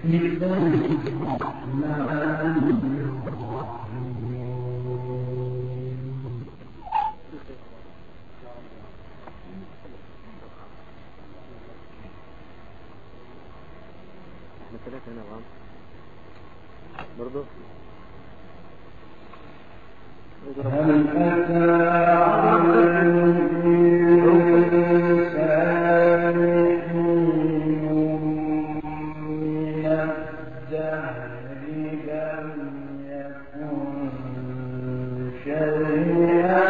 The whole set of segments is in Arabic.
ثلاثة هنا برضو هل أتى على الإنسان من الدهر لم يكن شيئا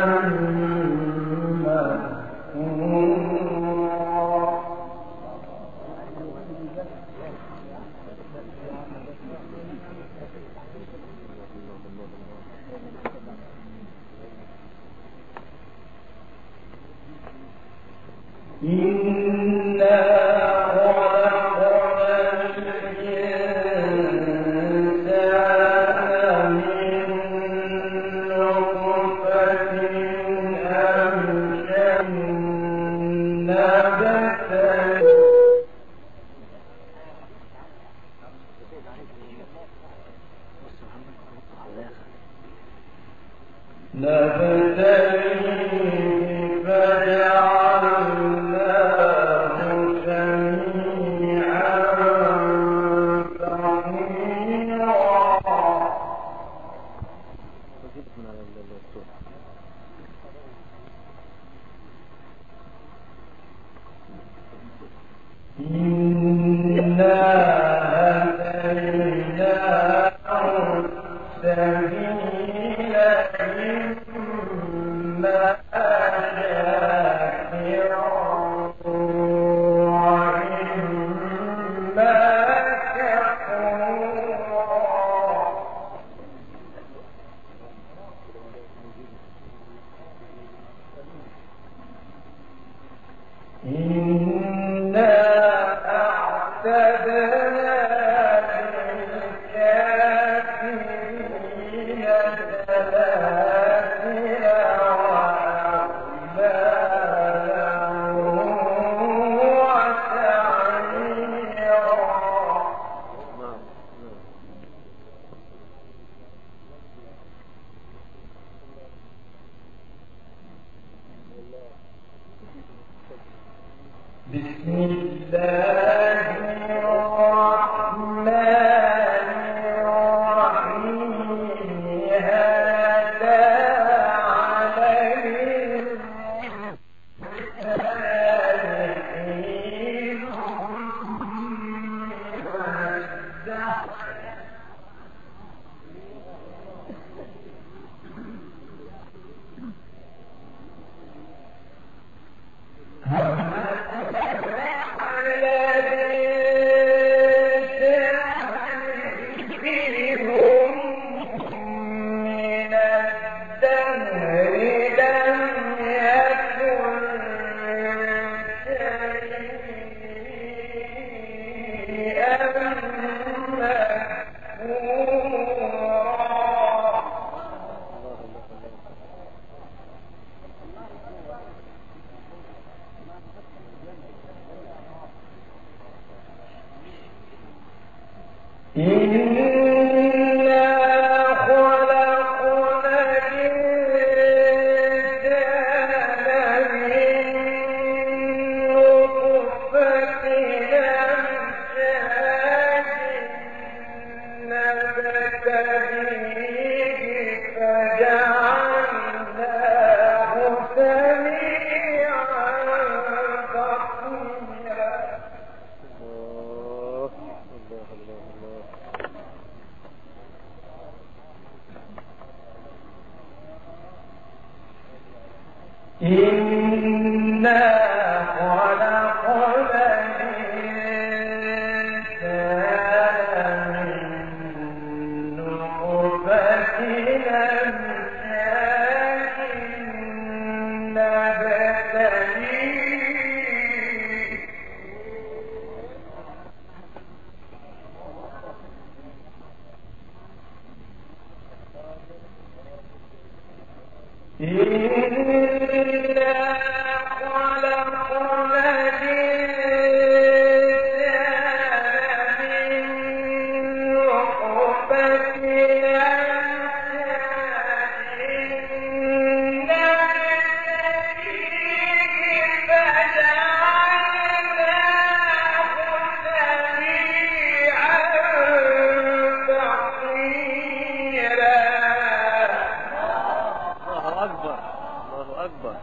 أكبر.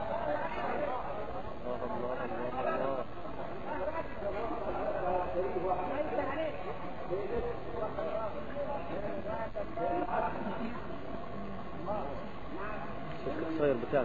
الله الله الله. الصغير بتاعك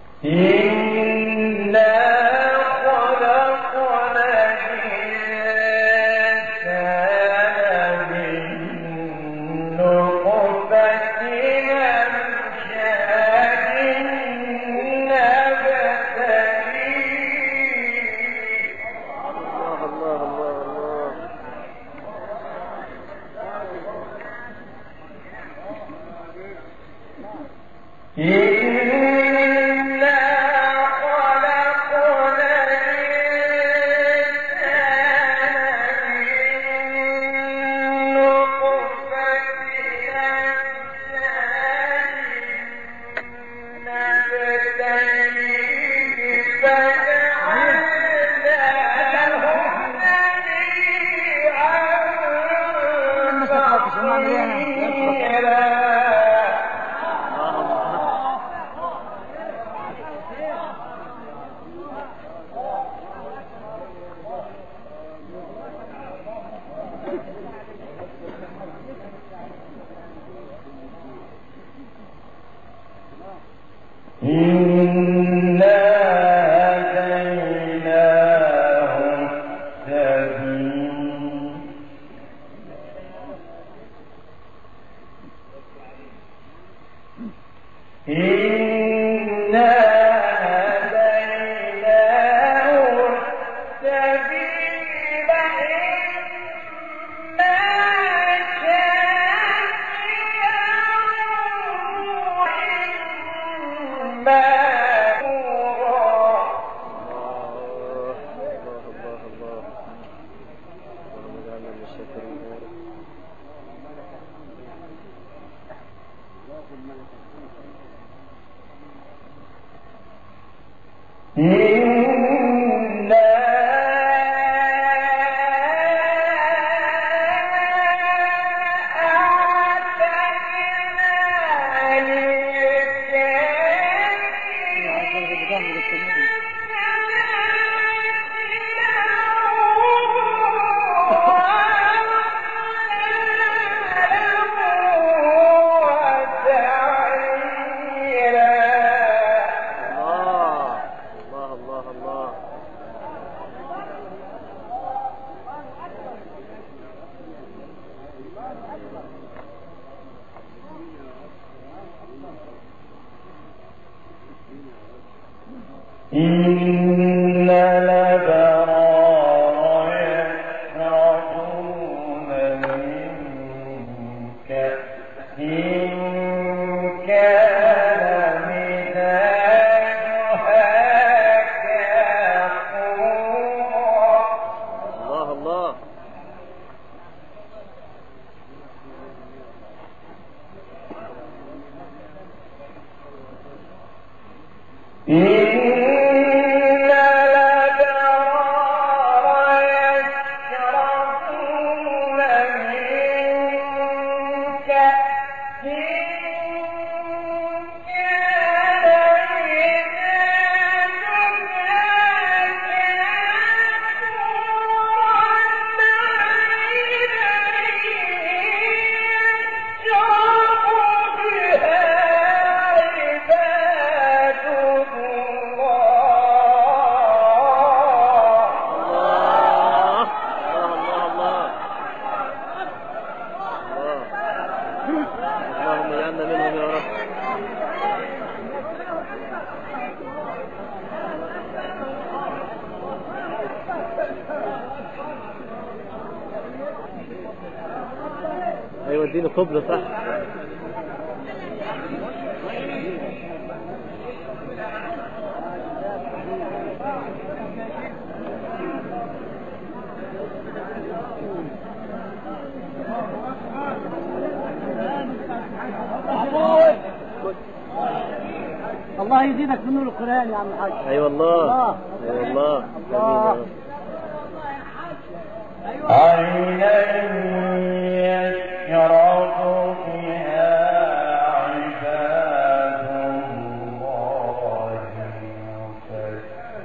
يوديني قبل صح. الله يزيدك من نور القرآن يا عم الحاج. اي والله اي والله. عينا يشرب بها عباد الله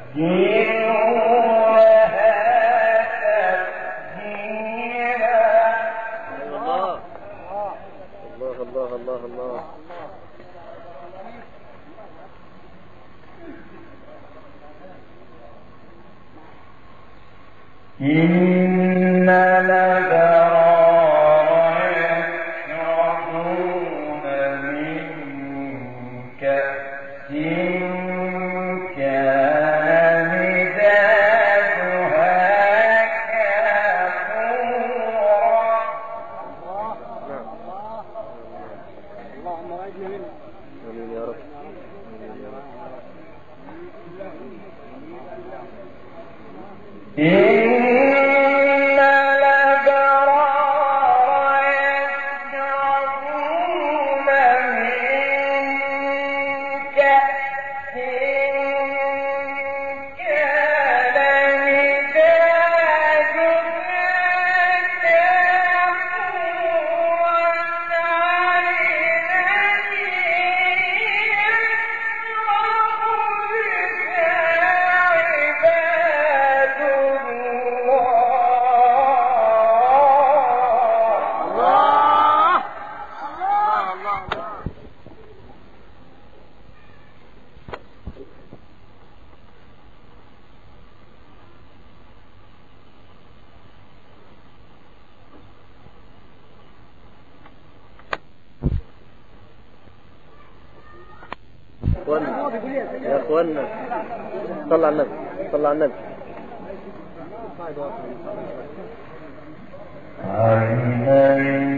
الله الله الله. إن الأبرار يشربون من كأس كان مزاجها كافورا. اللهم وعدنا منه. آمين يا رب. إن الأبرار يشربون من كأس كان مزاجها كافورا يا اخوانا صلى على النبي، صلى على النبي. عينا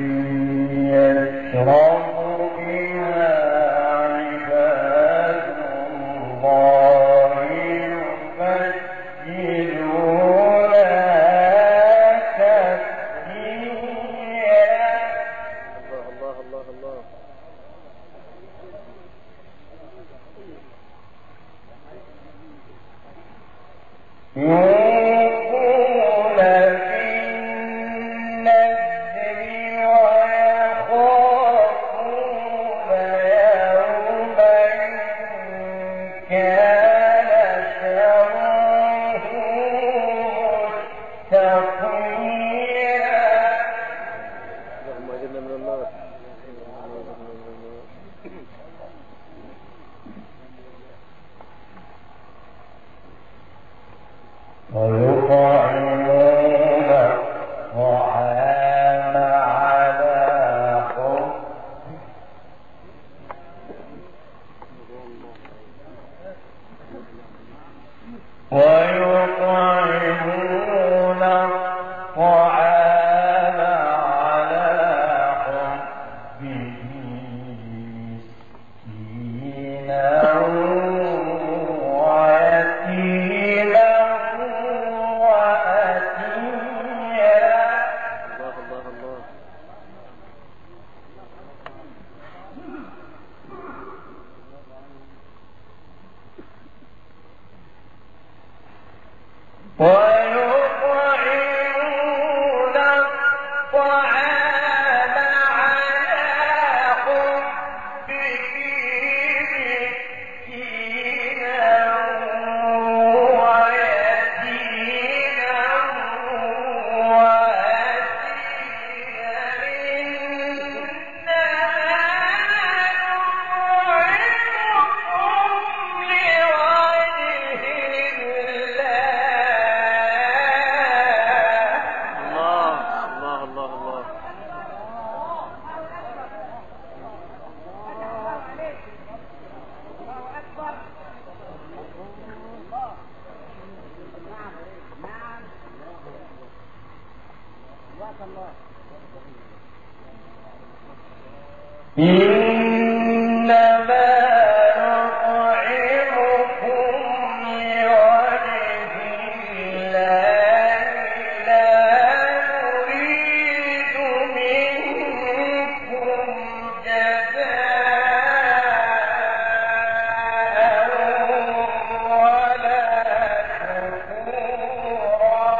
يشرب بها عباد الله يفجرونها تفجيرا. الله الله الله. يوقون بالنذر ويخافون يوما كان شره مستطيرا. اللهم اجرنا من النار. ويطعمون الطعام على حبه ويطعمون الطعام على حبه مسكينا ويتيما وأسيرا. الله الله الله. ويطعمون الطعام على حبه مسكينا ويتيما وأسيرا. إنما نطعمكم لوجه الله. الله الله الله الله. إنما نطعمكم لوجه الله لا نريد منكم جزاء ولا شكورا.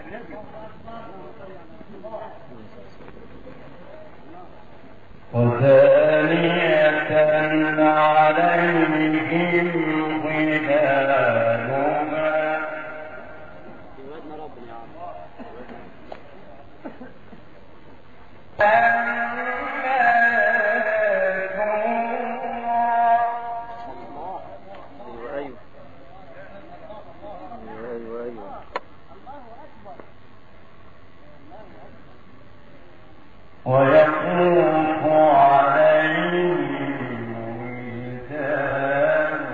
وثانية عليهم ظلالها ويطوف عليهم ولدان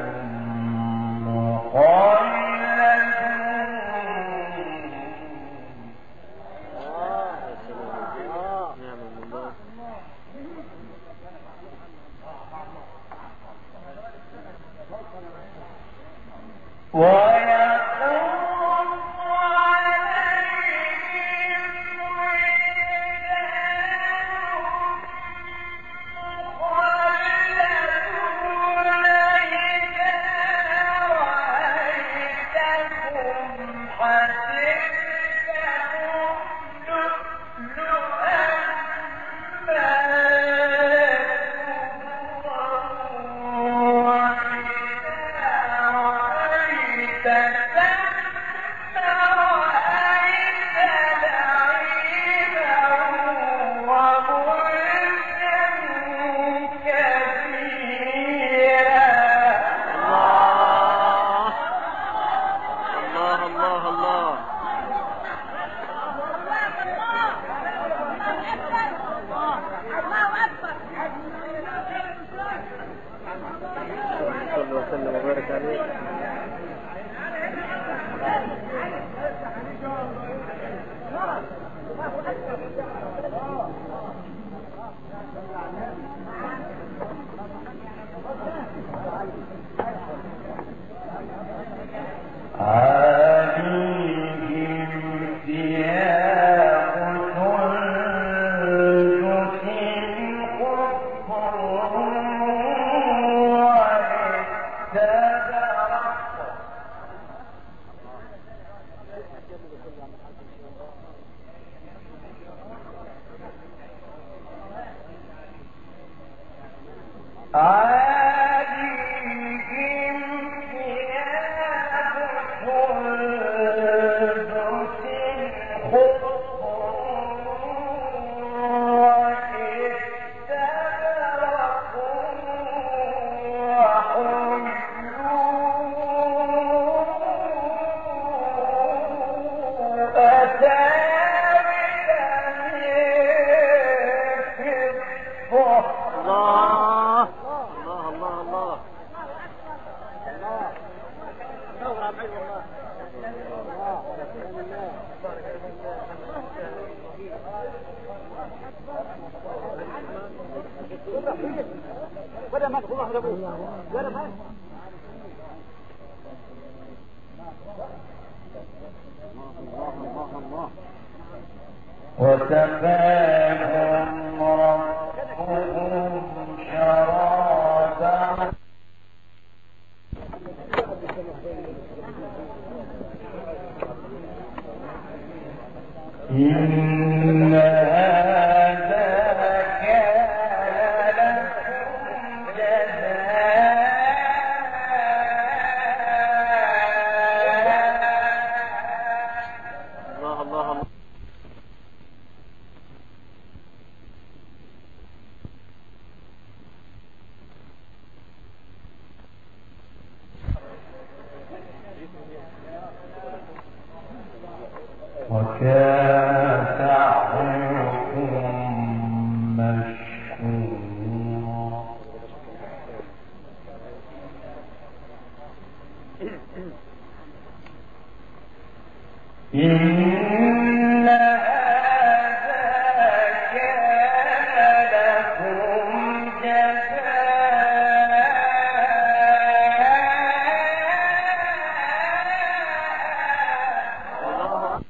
وسلم وبارك عليه. عليهم ثياب سندس خضر واستبرق وسقاهم ربهم شرابا إن هذا كان لكم جزاء. الله وكان سعيكم مشكورا. إن هذا كان لكم جزاء.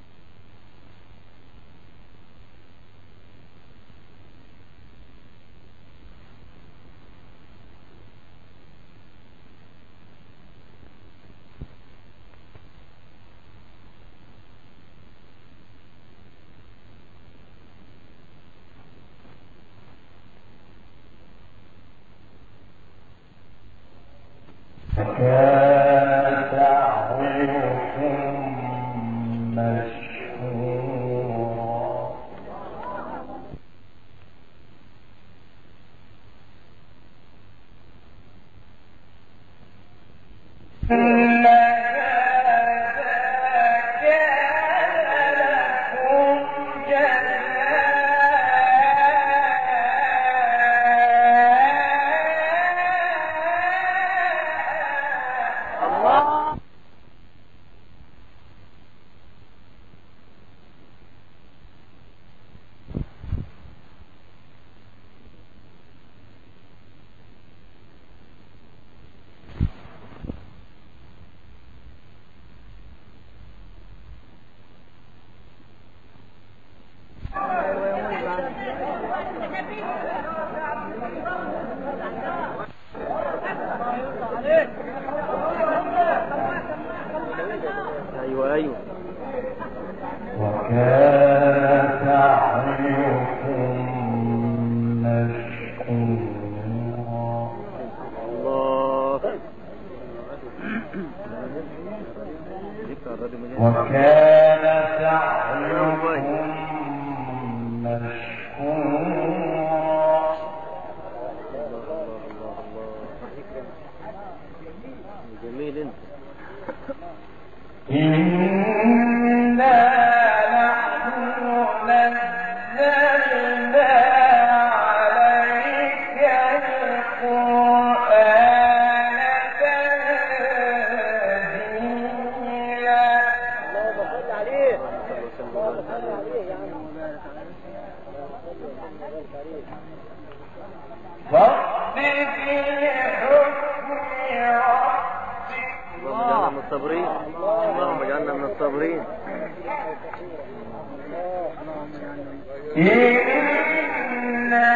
أيوة وكان سعيكم مشكورا. الله. وكان سعيكم مشكورا. جميل انت. إنا نحن نزلنا عليك القرآن تنزيلا. اللهم صل عليه. اللهم صل عليه يا عم. فاصبر لحكم ربك. اللهم اجعلنا من الصابرين. اللهم اجعلنا من الصابرين. إنا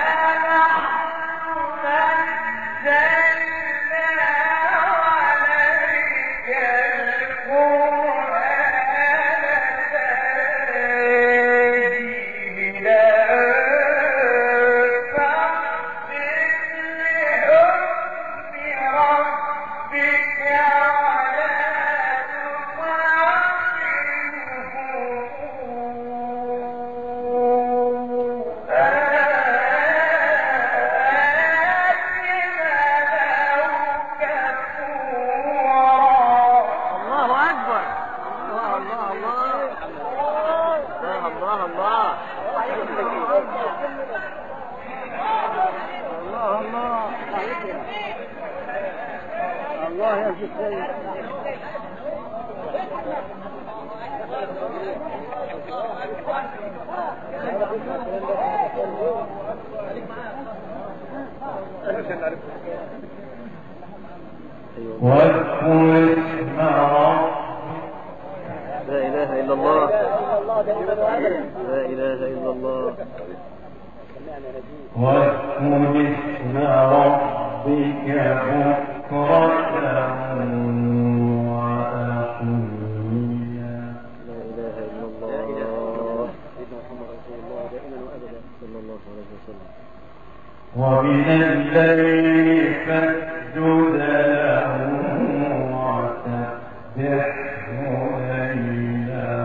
نحن نزلنا عليك القرآن تنزيلا. فاصبر لحكم ربك على الله أكبر. الله الله الله. الله الله الله يا سيدي. واذكر اسم ربك. لا إله إلا الله. لا إله إلا الله. واذكر اسم ربك بكرة وأصيلا. لا إله إلا الله. سيدنا محمد رسول الله دائما وأبدا صلى الله عليه وسلم. ومن الليل فاسجد له وسبحه ليلا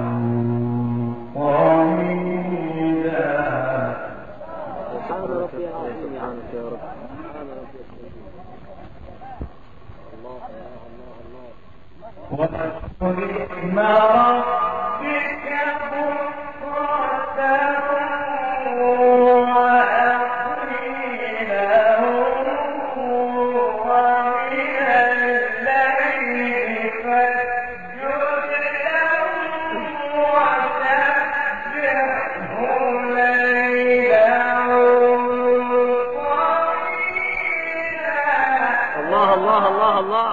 طويلا. سبحان ربي العظيم. سبحانك يا رب. سبحان ربي الله الله الله. واذكر اسم ربك بكرة وأصيلا. ومن الليل فاسجد له وسبحه ليلا طويلا. الله الله الله الله.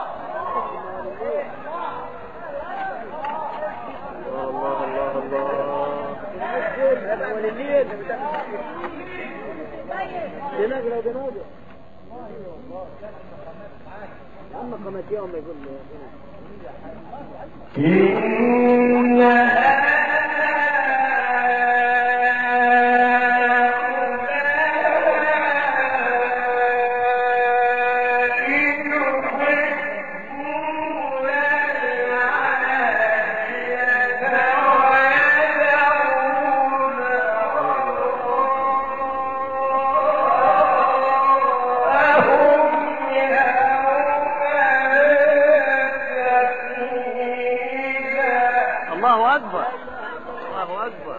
الله الله الله. هذا أول الليل. جنازة وجنازة. أما قامت يوم يقول لي إن الله أكبر الله أكبر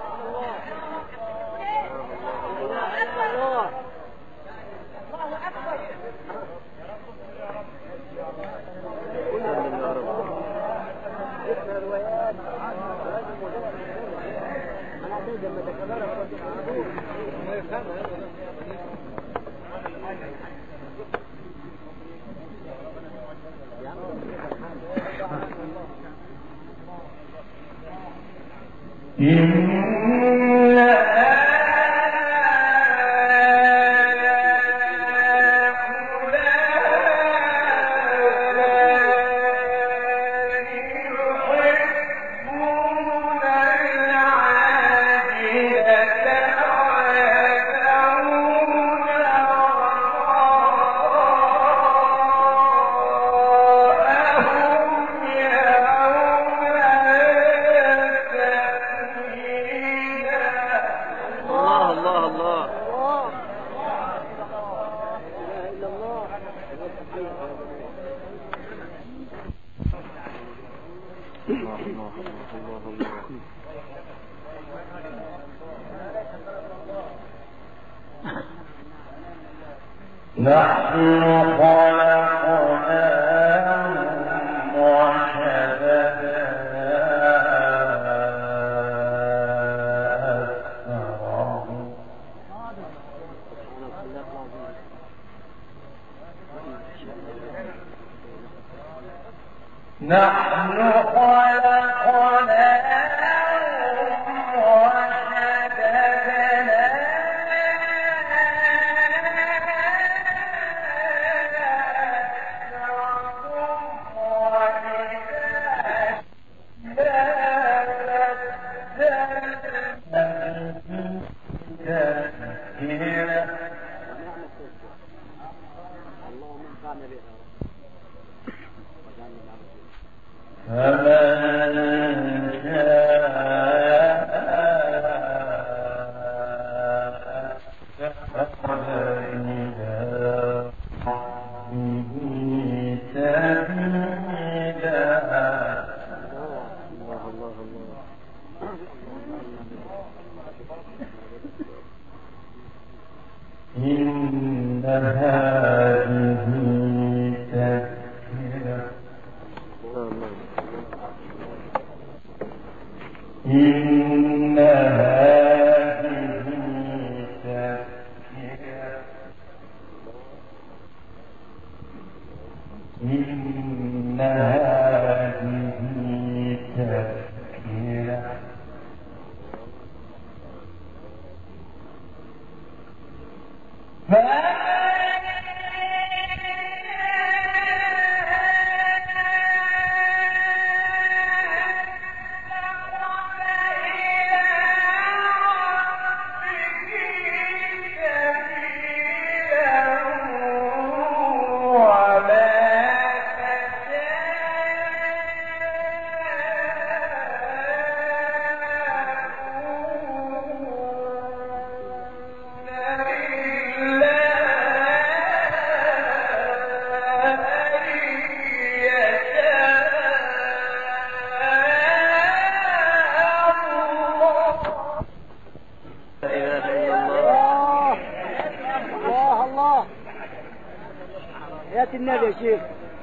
النبي يا شيخ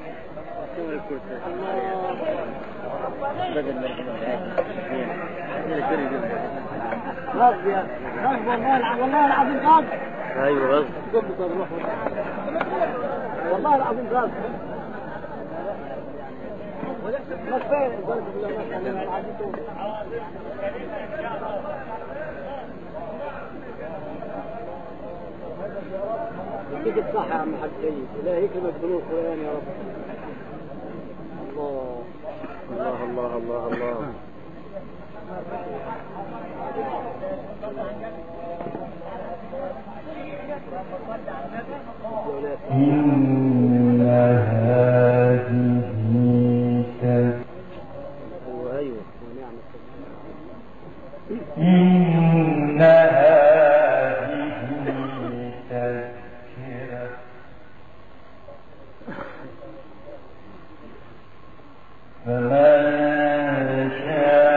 غصب يا غصب والله العظيم غصب. ايوه غصب والله العظيم غصب. ما كفايه ضرب الله العظيم. يديك الصحة يا عم حاج سيد، لا يكرمك بنور القرآن يا رب. الله الله الله الله الله. إن هذه أيوه إن هذه تذكرة فمن شاء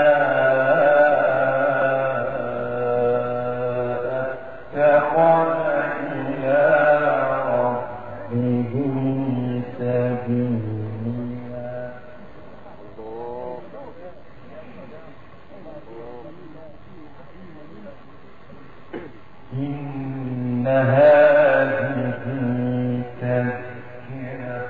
هذه تذكرة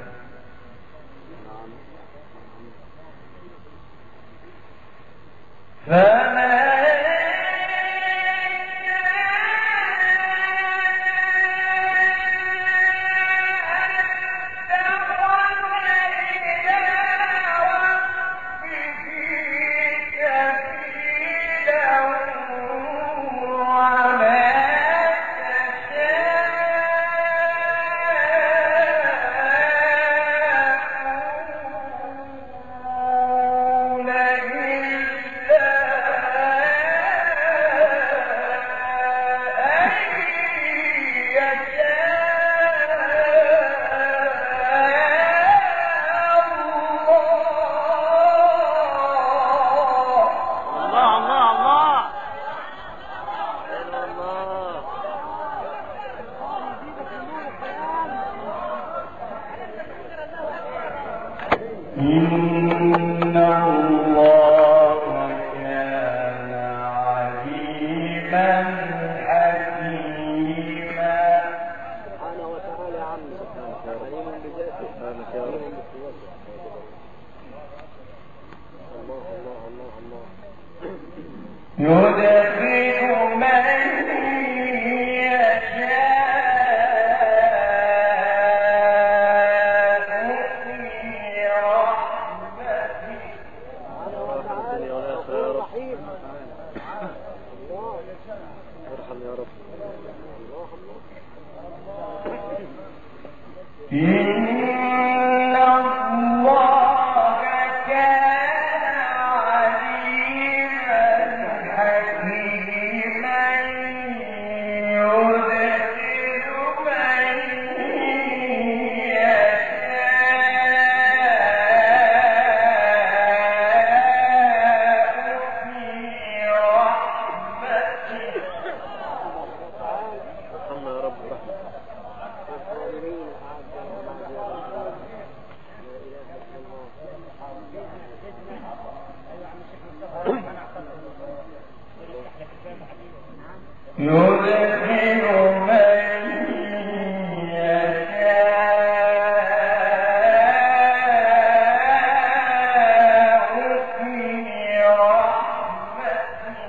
إن الله كان عليما حكيما. سبحانه وتعالى عما عليم بذاته سبحانك يا رب. عليم بقوته. الله الله الله الله. يدخل من إن الله كان عليما حكيما يدخل من يشاء في رحمته. ارحمنا يا رب برحمتك. الظالمين أعد لهم عذابا لا إله إلا الله. يدخل من يشاء في رحمته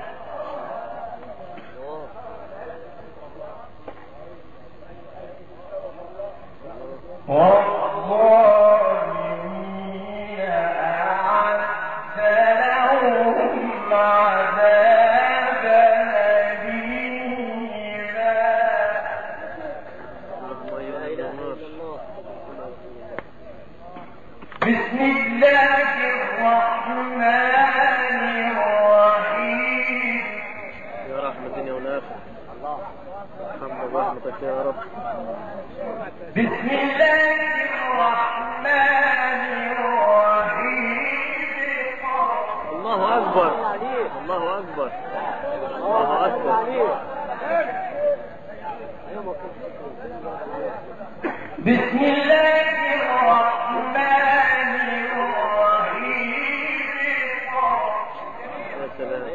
والظالمين أعد لهم عذابا أليما. اللهم لا ايها إله الناس. إلا الله. بسم الله الرحمن الرحيم. يا رحمة يا ونافع. ارحمنا برحمتك يا رب. بسم الله الرحمن الرحيم. الله أكبر. الله أكبر. الله أكبر. بسم الله الرحمن الرحيم. يا سلام.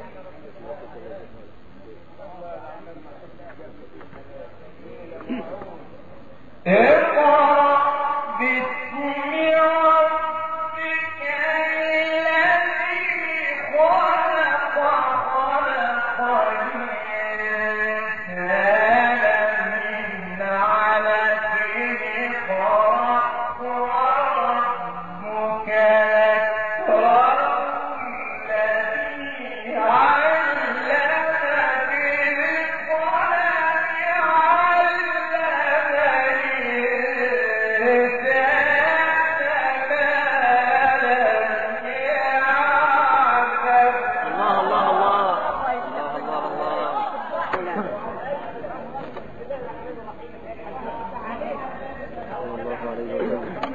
اقرأ باسم ربك الذي خلق خلق الإنسان من علق اقرأ وربك الأكرم الذي علم الله الله الله. الله الله الله. صلى الله عليه وسلم.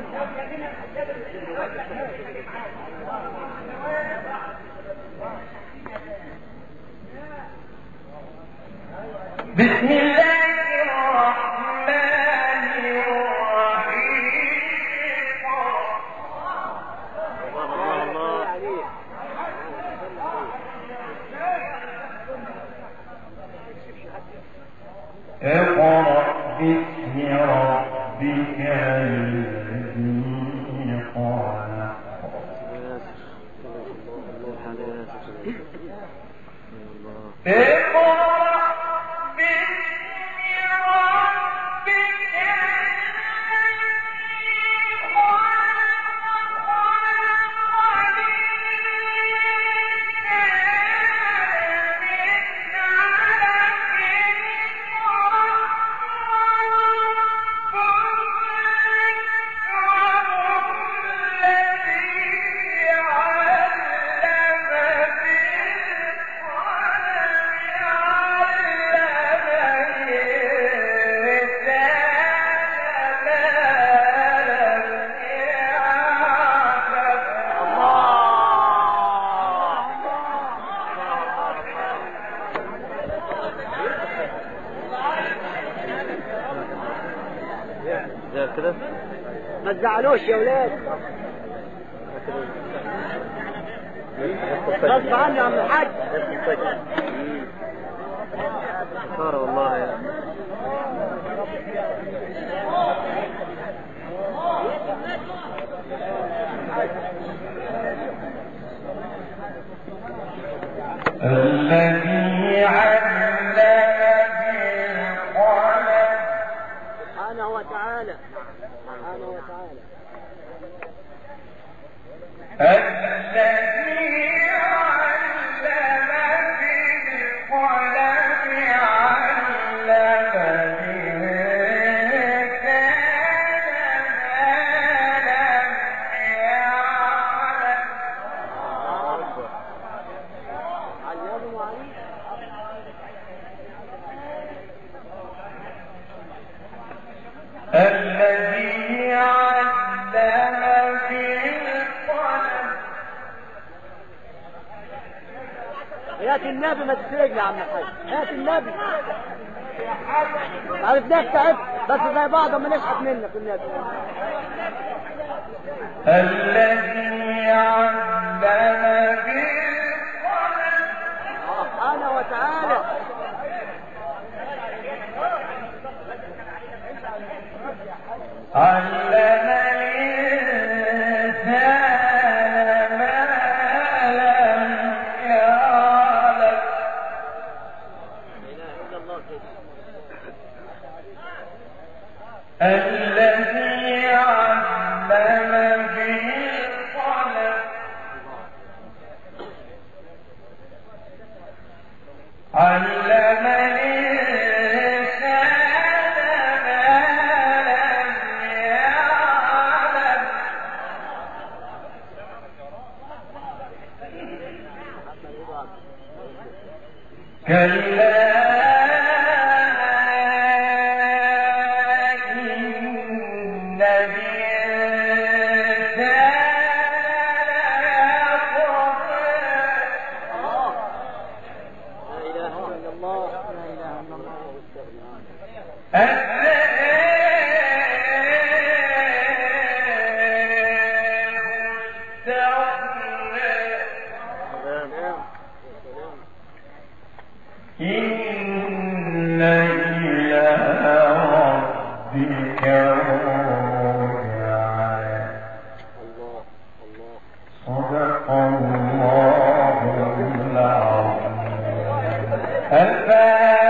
بسم الله الرحمن الرحيم. الله الله الله. اقرأ باسم ربك الذي خلق. كده ما تزعلوش يا ولاد، غصب عني يا عم الحاج. خسارة والله يا الذي علم بالقلم سبحانه وتعالى، سبحانه وتعالى. الذي علم بالقلم علم الإنسان ما لم يعلم. علموا عليه. الذي علم بالقلم. هات النبي ما تسرقنا يا عم الحاج، هات النبي. عرفناك تعبت بس زي بعض ما نشحت منك النبي. الذي علم بالقلم سبحانه وتعالى. علم الإنسان ما لم يعلم. الذي علم بالقلم علم الإنسان ما لم يعلم. كلا إن الإنسان لا إله إلا الله، لا إله إلا الله. إن إلى ربك رجعا. صدق الله العظيم.